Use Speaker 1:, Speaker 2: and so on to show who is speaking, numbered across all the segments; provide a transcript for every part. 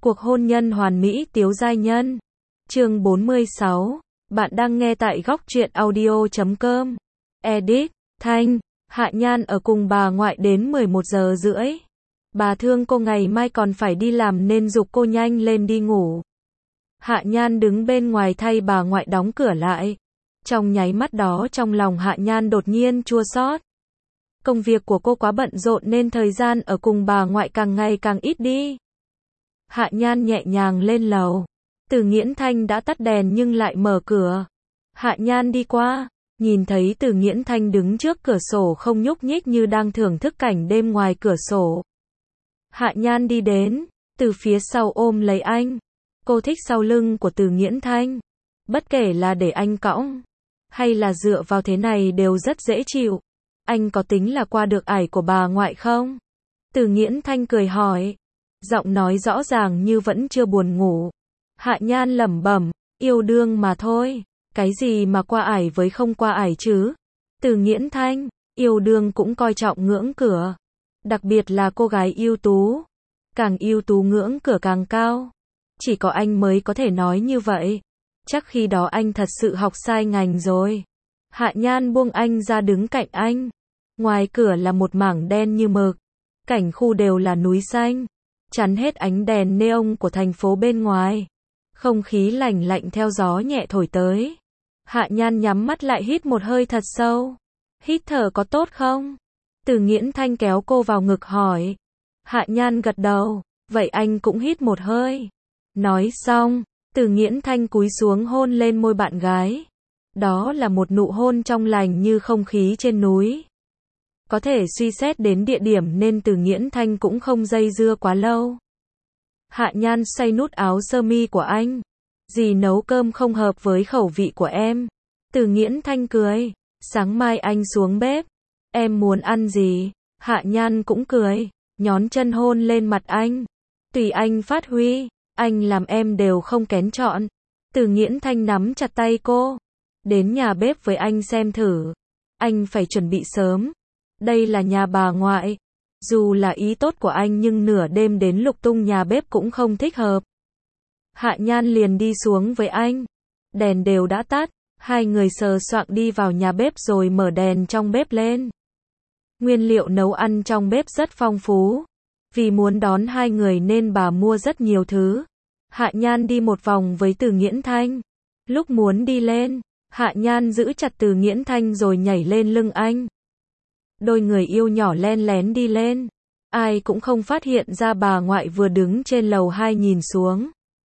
Speaker 1: Cuộc hôn nhân hoàn mỹ Tiếu giai nhân. Chương 46. Bạn đang nghe tại góc truyện audio.com. Edit. Thanh. Hạ Nhan ở cùng bà ngoại đến 11 giờ rưỡi. Bà thương cô ngày mai còn phải đi làm nên giục cô nhanh lên đi ngủ. Hạ Nhan đứng bên ngoài thay bà ngoại đóng cửa lại. Trong nháy mắt đó trong lòng Hạ Nhan đột nhiên chua xót. Công việc của cô quá bận rộn nên thời gian ở cùng bà ngoại càng ngày càng ít đi. Hạ Nhan nhẹ nhàng lên lầu. Từ Nghiễn Thanh đã tắt đèn nhưng lại mở cửa. Hạ Nhan đi qua, nhìn thấy Từ Nghiễn Thanh đứng trước cửa sổ không nhúc nhích như đang thưởng thức cảnh đêm ngoài cửa sổ. Hạ Nhan đi đến, từ phía sau ôm lấy anh. Cô thích sau lưng của Từ Nghiễn Thanh. Bất kể là để anh cõng, hay là dựa vào thế này đều rất dễ chịu. Anh có tính là qua được ải của bà ngoại không? Từ Nghiễn Thanh cười hỏi. Giọng nói rõ ràng như vẫn chưa buồn ngủ. Hạ Nhan lẩm bẩm, yêu đương mà thôi. Cái gì mà qua ải với không qua ải chứ? Từ Nghiễn Thanh, yêu đương cũng coi trọng ngưỡng cửa. Đặc biệt là cô gái ưu tú. Càng ưu tú ngưỡng cửa càng cao. Chỉ có anh mới có thể nói như vậy. Chắc khi đó anh thật sự học sai ngành rồi. Hạ Nhan buông anh ra đứng cạnh anh. Ngoài cửa là một mảng đen như mực. Cảnh khu đều là núi xanh. Chắn hết ánh đèn neon của thành phố bên ngoài. Không khí lạnh lạnh theo gió nhẹ thổi tới. Hạ Nhan nhắm mắt lại hít một hơi thật sâu. Hít thở có tốt không? Từ Nghiễn Thanh kéo cô vào ngực hỏi. Hạ Nhan gật đầu. Vậy anh cũng hít một hơi. Nói xong, Từ Nghiễn Thanh cúi xuống hôn lên môi bạn gái. Đó là một nụ hôn trong lành như không khí trên núi. Có thể suy xét đến địa điểm nên Từ Nghiễn Thanh cũng không dây dưa quá lâu. Hạ Nhan xoay nút áo sơ mi của anh. Dì nấu cơm không hợp với khẩu vị của em. Từ Nghiễn Thanh cười. Sáng mai anh xuống bếp. Em muốn ăn gì? Hạ Nhan cũng cười. Nhón chân hôn lên mặt anh. Tùy anh phát huy. Anh làm em đều không kén chọn. Từ Nghiễn Thanh nắm chặt tay cô. Đến nhà bếp với anh xem thử. Anh phải chuẩn bị sớm. Đây là nhà bà ngoại. Dù là ý tốt của anh nhưng nửa đêm đến lục tung nhà bếp cũng không thích hợp. Hạ Nhan liền đi xuống với anh. Đèn đều đã tắt. Hai người sờ soạng đi vào nhà bếp rồi mở đèn trong bếp lên. Nguyên liệu nấu ăn trong bếp rất phong phú. Vì muốn đón hai người nên bà mua rất nhiều thứ. Hạ Nhan đi một vòng với Từ Nghiễn Thanh. Lúc muốn đi lên, Hạ Nhan giữ chặt Từ Nghiễn Thanh rồi nhảy lên lưng anh. Đôi người yêu nhỏ len lén đi lên. Ai cũng không phát hiện ra bà ngoại vừa đứng trên lầu 2 nhìn xuống.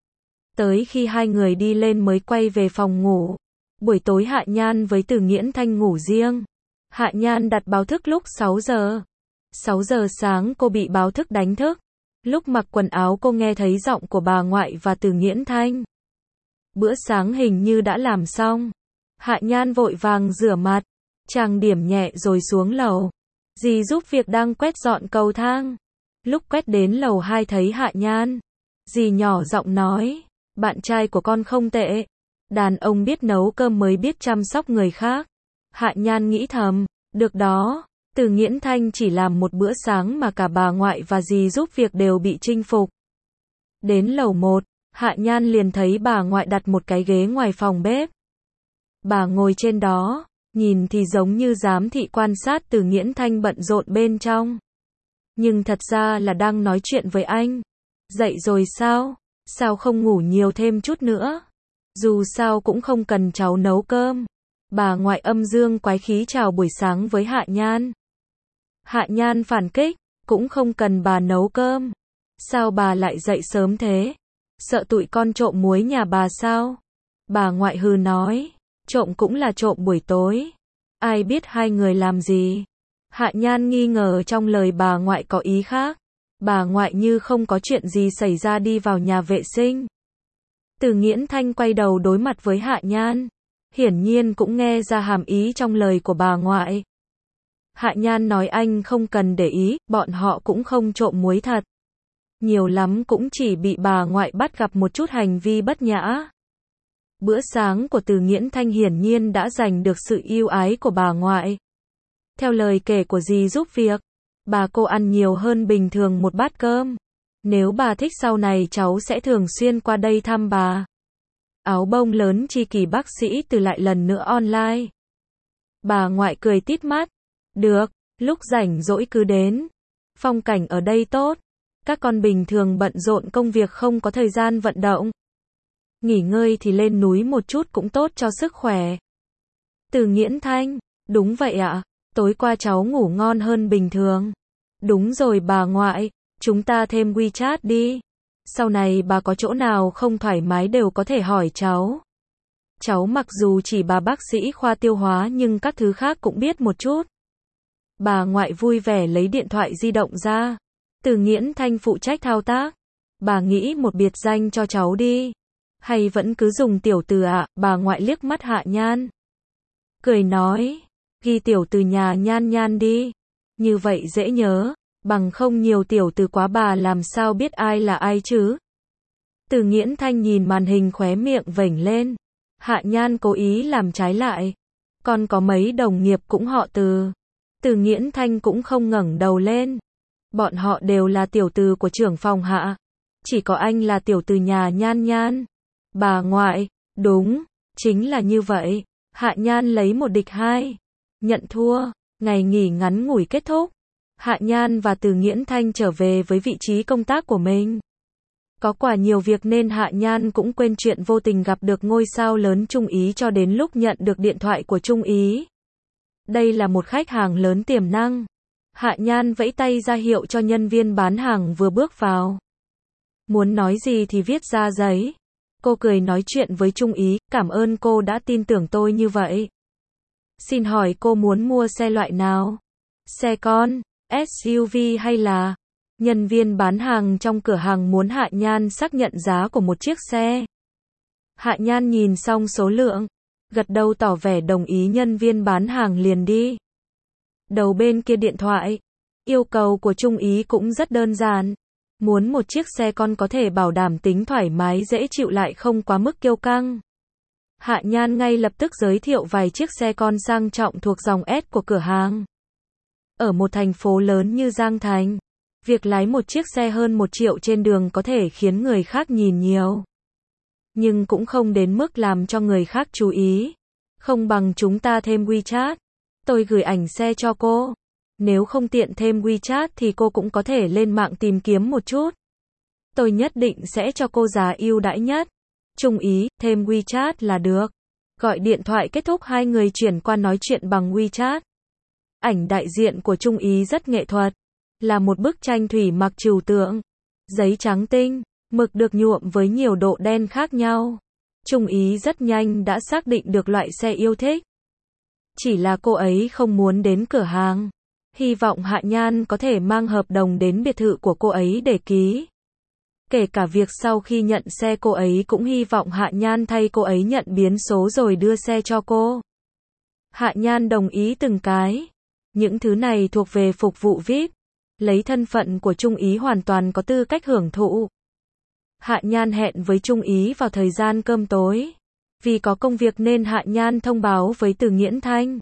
Speaker 1: Tới khi hai người đi lên mới quay về phòng ngủ. Buổi tối Hạ Nhan với Từ Nghiễn Thanh ngủ riêng. Hạ Nhan đặt báo thức lúc 6 giờ. 6 giờ sáng cô bị báo thức đánh thức. Lúc mặc quần áo cô nghe thấy giọng của bà ngoại và Từ Nghiễn Thanh. Bữa sáng hình như đã làm xong. Hạ Nhan vội vàng rửa mặt. Trang điểm nhẹ rồi xuống lầu. Dì giúp việc đang quét dọn cầu thang. Lúc quét đến lầu 2 thấy Hạ Nhan. Dì nhỏ giọng nói. Bạn trai của con không tệ. Đàn ông biết nấu cơm mới biết chăm sóc người khác. Hạ Nhan nghĩ thầm. Được đó. Từ Nghiễn Thanh chỉ làm một bữa sáng mà cả bà ngoại và dì giúp việc đều bị chinh phục. Đến lầu 1. Hạ Nhan liền thấy bà ngoại đặt một cái ghế ngoài phòng bếp. Bà ngồi trên đó. Nhìn thì giống như giám thị quan sát Từ Nghiễn Thanh bận rộn bên trong. Nhưng thật ra là đang nói chuyện với anh. Dậy rồi sao? Sao không ngủ nhiều thêm chút nữa? Dù sao cũng không cần cháu nấu cơm. Bà ngoại âm dương quái khí chào buổi sáng với Hạ Nhan. Hạ Nhan phản kích. Cũng không cần bà nấu cơm. Sao bà lại dậy sớm thế? Sợ tụi con trộm muối nhà bà sao? Bà ngoại hừ nói. Trộm cũng là trộm buổi tối. Ai biết hai người làm gì? Hạ Nhan nghi ngờ trong lời bà ngoại có ý khác. Bà ngoại như không có chuyện gì xảy ra đi vào nhà vệ sinh. Từ Nghiễn Thanh quay đầu đối mặt với Hạ Nhan. Hiển nhiên cũng nghe ra hàm ý trong lời của bà ngoại. Hạ Nhan nói anh không cần để ý, bọn họ cũng không trộm muối thật. Nhiều lắm cũng chỉ bị bà ngoại bắt gặp một chút hành vi bất nhã. Bữa sáng của Từ Nghiễn Thanh hiển nhiên đã giành được sự yêu ái của bà ngoại. Theo lời kể của dì giúp việc, bà cô ăn nhiều hơn bình thường một bát cơm. Nếu bà thích sau này cháu sẽ thường xuyên qua đây thăm bà. Áo bông lớn tri kỷ bác sĩ Từ lại lần nữa online. Bà ngoại cười tít mắt. Được, lúc rảnh rỗi cứ đến. Phong cảnh ở đây tốt. Các con bình thường bận rộn công việc không có thời gian vận động. Nghỉ ngơi thì lên núi một chút cũng tốt cho sức khỏe. Từ Nghiễn Thanh, đúng vậy ạ, tối qua cháu ngủ ngon hơn bình thường. Đúng rồi bà ngoại, chúng ta thêm WeChat đi. Sau này bà có chỗ nào không thoải mái đều có thể hỏi cháu. Cháu mặc dù chỉ bà bác sĩ khoa tiêu hóa nhưng các thứ khác cũng biết một chút. Bà ngoại vui vẻ lấy điện thoại di động ra. Từ Nghiễn Thanh phụ trách thao tác. Bà nghĩ một biệt danh cho cháu đi. Hay vẫn cứ dùng tiểu từ ạ, bà ngoại liếc mắt Hạ Nhan. Cười nói, ghi tiểu từ nhà Nhan Nhan đi. Như vậy dễ nhớ, bằng không nhiều tiểu từ quá bà làm sao biết ai là ai chứ. Từ Nghiễn Thanh nhìn màn hình khóe miệng vểnh lên. Hạ Nhan cố ý làm trái lại. Còn có mấy đồng nghiệp cũng họ Từ. Từ Nghiễn Thanh cũng không ngẩng đầu lên. Bọn họ đều là tiểu từ của trưởng phòng Hạ. Chỉ có anh là tiểu từ nhà Nhan Nhan. Bà ngoại, đúng, chính là như vậy. Hạ Nhan lấy 1-2. Nhận thua, ngày nghỉ ngắn ngủi kết thúc. Hạ Nhan và Từ Nghiễn Thanh trở về với vị trí công tác của mình. Có quả nhiều việc nên Hạ Nhan cũng quên chuyện vô tình gặp được ngôi sao lớn Trung Ý cho đến lúc nhận được điện thoại của Trung Ý. Đây là một khách hàng lớn tiềm năng. Hạ Nhan vẫy tay ra hiệu cho nhân viên bán hàng vừa bước vào. Muốn nói gì thì viết ra giấy. Cô cười nói chuyện với Trung Ý, cảm ơn cô đã tin tưởng tôi như vậy. Xin hỏi cô muốn mua xe loại nào? Xe con, SUV hay là? Nhân viên bán hàng trong cửa hàng muốn Hạ Nhan xác nhận giá của một chiếc xe. Hạ Nhan nhìn xong số lượng, gật đầu tỏ vẻ đồng ý, nhân viên bán hàng liền đi. Đầu bên kia điện thoại, yêu cầu của Trung Ý cũng rất đơn giản. Muốn một chiếc xe con có thể bảo đảm tính thoải mái dễ chịu lại không quá mức kiêu căng. Hạ Nhan ngay lập tức giới thiệu vài chiếc xe con sang trọng thuộc dòng S của cửa hàng. Ở một thành phố lớn như Giang Thành, việc lái một chiếc xe hơn 1 triệu trên đường có thể khiến người khác nhìn nhiều. Nhưng cũng không đến mức làm cho người khác chú ý. Không bằng chúng ta thêm WeChat. Tôi gửi ảnh xe cho cô. Nếu không tiện thêm WeChat thì cô cũng có thể lên mạng tìm kiếm một chút. Tôi nhất định sẽ cho cô giá ưu đãi nhất. Trung Ý, thêm WeChat là được. Gọi điện thoại kết thúc, hai người chuyển qua nói chuyện bằng WeChat. Ảnh đại diện của Trung Ý rất nghệ thuật. Là một bức tranh thủy mặc trừu tượng. Giấy trắng tinh, mực được nhuộm với nhiều độ đen khác nhau. Trung Ý rất nhanh đã xác định được loại xe yêu thích. Chỉ là cô ấy không muốn đến cửa hàng. Hy vọng Hạ Nhan có thể mang hợp đồng đến biệt thự của cô ấy để ký. Kể cả việc sau khi nhận xe cô ấy cũng hy vọng Hạ Nhan thay cô ấy nhận biến số rồi đưa xe cho cô. Hạ Nhan đồng ý từng cái. Những thứ này thuộc về phục vụ VIP. Lấy thân phận của Trung Ý hoàn toàn có tư cách hưởng thụ. Hạ Nhan hẹn với Trung Ý vào thời gian cơm tối. Vì có công việc nên Hạ Nhan thông báo với Từ Nghiễn Thanh.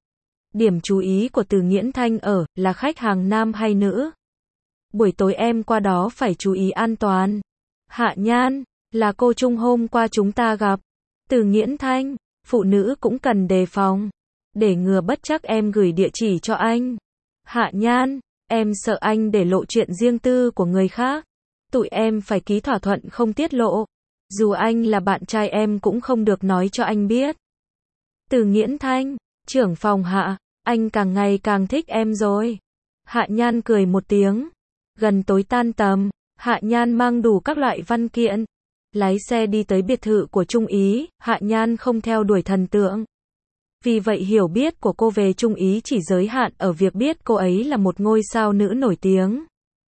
Speaker 1: Điểm chú ý của Từ Nghiễn Thanh là khách hàng nam hay nữ. Buổi tối em qua đó phải chú ý an toàn. Hạ Nhan, là cô Trung hôm qua chúng ta gặp. Từ Nghiễn Thanh, phụ nữ cũng cần đề phòng. Để ngừa bất trắc em gửi địa chỉ cho anh. Hạ Nhan, em sợ anh để lộ chuyện riêng tư của người khác. Tụi em phải ký thỏa thuận không tiết lộ. Dù anh là bạn trai em cũng không được nói cho anh biết. Từ Nghiễn Thanh, trưởng phòng Hạ, anh càng ngày càng thích em rồi. Hạ Nhan cười một tiếng. Gần tối tan tầm, Hạ Nhan mang đủ các loại văn kiện. Lái xe đi tới biệt thự của Trung Ý, Hạ Nhan không theo đuổi thần tượng. Vì vậy hiểu biết của cô về Trung Ý chỉ giới hạn ở việc biết cô ấy là một ngôi sao nữ nổi tiếng.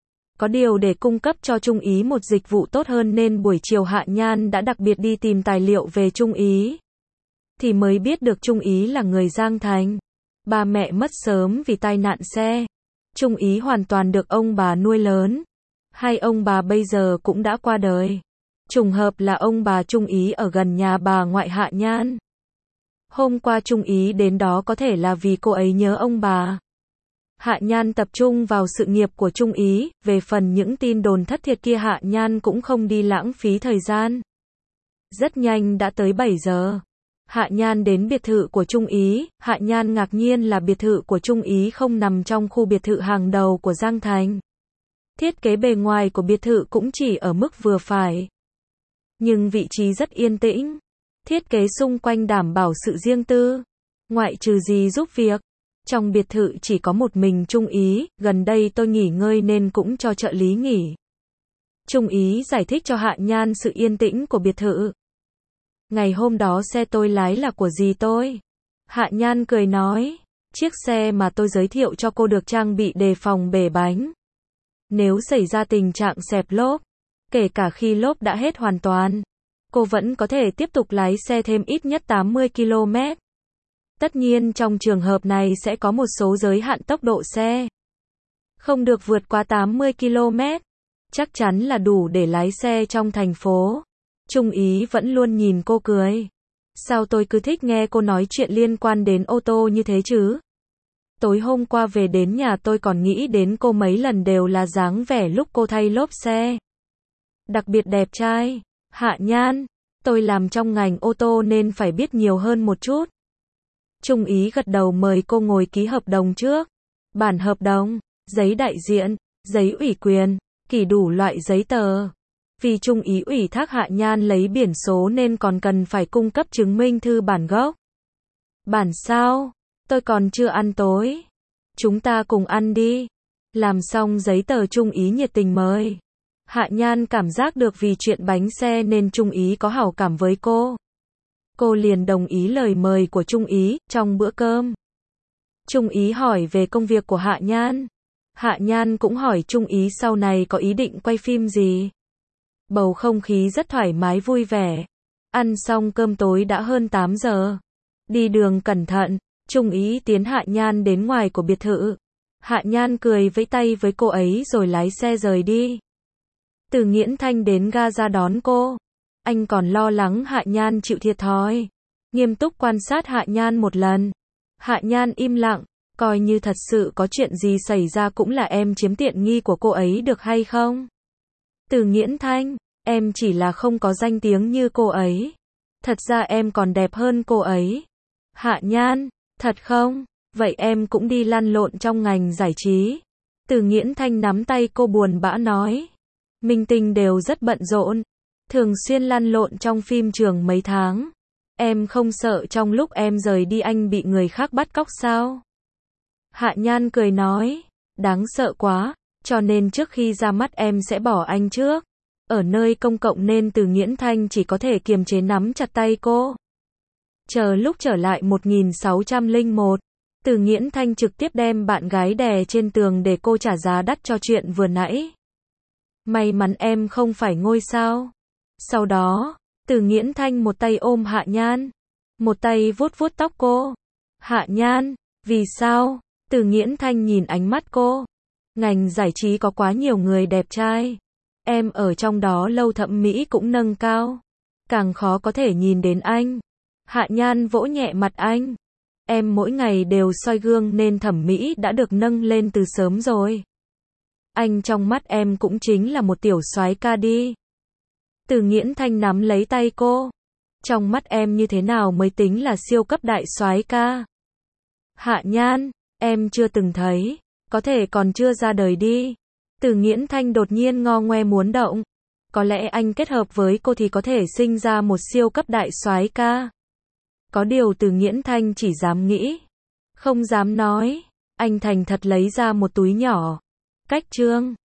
Speaker 1: Có điều để cung cấp cho Trung Ý một dịch vụ tốt hơn nên buổi chiều Hạ Nhan đã đặc biệt đi tìm tài liệu về Trung Ý. Thì mới biết được Trung Ý là người Giang Thành. Ba mẹ mất sớm vì tai nạn xe. Trung Ý hoàn toàn được ông bà nuôi lớn. Hai ông bà bây giờ cũng đã qua đời. Trùng hợp là ông bà Trung Ý ở gần nhà bà ngoại Hạ Nhan. Hôm qua Trung Ý đến đó có thể là vì cô ấy nhớ ông bà. Hạ Nhan tập trung vào sự nghiệp của Trung Ý, về phần những tin đồn thất thiệt kia Hạ Nhan cũng không đi lãng phí thời gian. Rất nhanh đã tới 7 giờ. Hạ Nhan đến biệt thự của Trung Ý, Hạ Nhan ngạc nhiên là biệt thự của Trung Ý không nằm trong khu biệt thự hàng đầu của Giang Thành. Thiết kế bề ngoài của biệt thự cũng chỉ ở mức vừa phải. Nhưng vị trí rất yên tĩnh. Thiết kế xung quanh đảm bảo sự riêng tư. Ngoại trừ gì giúp việc. Trong biệt thự chỉ có một mình Trung Ý, gần đây tôi nghỉ ngơi nên cũng cho trợ lý nghỉ. Trung Ý giải thích cho Hạ Nhan sự yên tĩnh của biệt thự. Ngày hôm đó xe tôi lái là của dì tôi. Hạ Nhan cười nói, chiếc xe mà tôi giới thiệu cho cô được trang bị đề phòng bể bánh. Nếu xảy ra tình trạng xẹp lốp, kể cả khi lốp đã hết hoàn toàn, cô vẫn có thể tiếp tục lái xe thêm ít nhất 80 km. Tất nhiên trong trường hợp này sẽ có một số giới hạn tốc độ xe. Không được vượt quá 80 km. Chắc chắn là đủ để lái xe trong thành phố. Trung Ý vẫn luôn nhìn cô cười. Sao tôi cứ thích nghe cô nói chuyện liên quan đến ô tô như thế chứ? Tối hôm qua về đến nhà tôi còn nghĩ đến cô mấy lần đều là dáng vẻ lúc cô thay lốp xe. Đặc biệt đẹp trai. Hạ Nhan, tôi làm trong ngành ô tô nên phải biết nhiều hơn một chút. Trung Ý gật đầu mời cô ngồi ký hợp đồng trước. Bản hợp đồng, giấy đại diện, giấy ủy quyền, ký đủ loại giấy tờ. Vì Trung Ý ủy thác Hạ Nhan lấy biển số nên còn cần phải cung cấp chứng minh thư bản gốc. Bản sao? Tôi còn chưa ăn tối. Chúng ta cùng ăn đi. Làm xong giấy tờ Trung Ý nhiệt tình mời. Hạ Nhan cảm giác được vì chuyện bánh xe nên Trung Ý có hảo cảm với cô. Cô liền đồng ý lời mời của Trung Ý, trong bữa cơm. Trung Ý hỏi về công việc của Hạ Nhan. Hạ Nhan cũng hỏi Trung Ý sau này có ý định quay phim gì. Bầu không khí rất thoải mái vui vẻ. Ăn xong cơm tối đã hơn 8 giờ. Đi đường cẩn thận, Trung Ý tiến Hạ Nhan đến ngoài của biệt thự. Hạ Nhan cười vẫy tay với cô ấy rồi lái xe rời đi. Từ Nghiễn Thanh đến ga ra đón cô. Anh còn lo lắng Hạ Nhan chịu thiệt thòi. Nghiêm túc quan sát Hạ Nhan một lần. Hạ Nhan im lặng, coi như thật sự có chuyện gì xảy ra cũng là em chiếm tiện nghi của cô ấy được hay không? Từ Nghiễn Thanh, em chỉ là không có danh tiếng như cô ấy. Thật ra em còn đẹp hơn cô ấy. Hạ Nhan, thật không? Vậy em cũng đi lăn lộn trong ngành giải trí. Từ Nghiễn Thanh nắm tay cô buồn bã nói. Minh tinh đều rất bận rộn. Thường xuyên lăn lộn trong phim trường mấy tháng. Em không sợ trong lúc em rời đi anh bị người khác bắt cóc sao? Hạ Nhan cười nói. Đáng sợ quá, cho nên trước khi ra mắt em sẽ bỏ anh trước. Ở nơi công cộng nên Từ Nghiễn Thanh chỉ có thể kiềm chế nắm chặt tay cô. Chờ lúc trở lại 1601, Từ Nghiễn Thanh trực tiếp đem bạn gái đè trên tường để cô trả giá đắt cho chuyện vừa nãy. May mắn em không phải ngôi sao. Sau đó, Từ Nghiễn Thanh một tay ôm Hạ Nhan, một tay vuốt vuốt tóc cô. Hạ Nhan, vì sao? Từ Nghiễn Thanh nhìn ánh mắt cô. Ngành giải trí có quá nhiều người đẹp trai. Em ở trong đó lâu thẩm mỹ cũng nâng cao. Càng khó có thể nhìn đến anh. Hạ Nhan vỗ nhẹ mặt anh. Em mỗi ngày đều soi gương nên thẩm mỹ đã được nâng lên từ sớm rồi. Anh trong mắt em cũng chính là một tiểu soái ca đi. Từ Nghiễn Thanh nắm lấy tay cô. Trong mắt em như thế nào mới tính là siêu cấp đại soái ca? Hạ Nhan, em chưa từng thấy, có thể còn chưa ra đời đi. Từ Nghiễn Thanh đột nhiên ngo ngoe muốn động. Có lẽ anh kết hợp với cô thì có thể sinh ra một siêu cấp đại soái ca. Có điều Từ Nghiễn Thanh chỉ dám nghĩ, không dám nói. Anh thành thật lấy ra một túi nhỏ. Cách trương.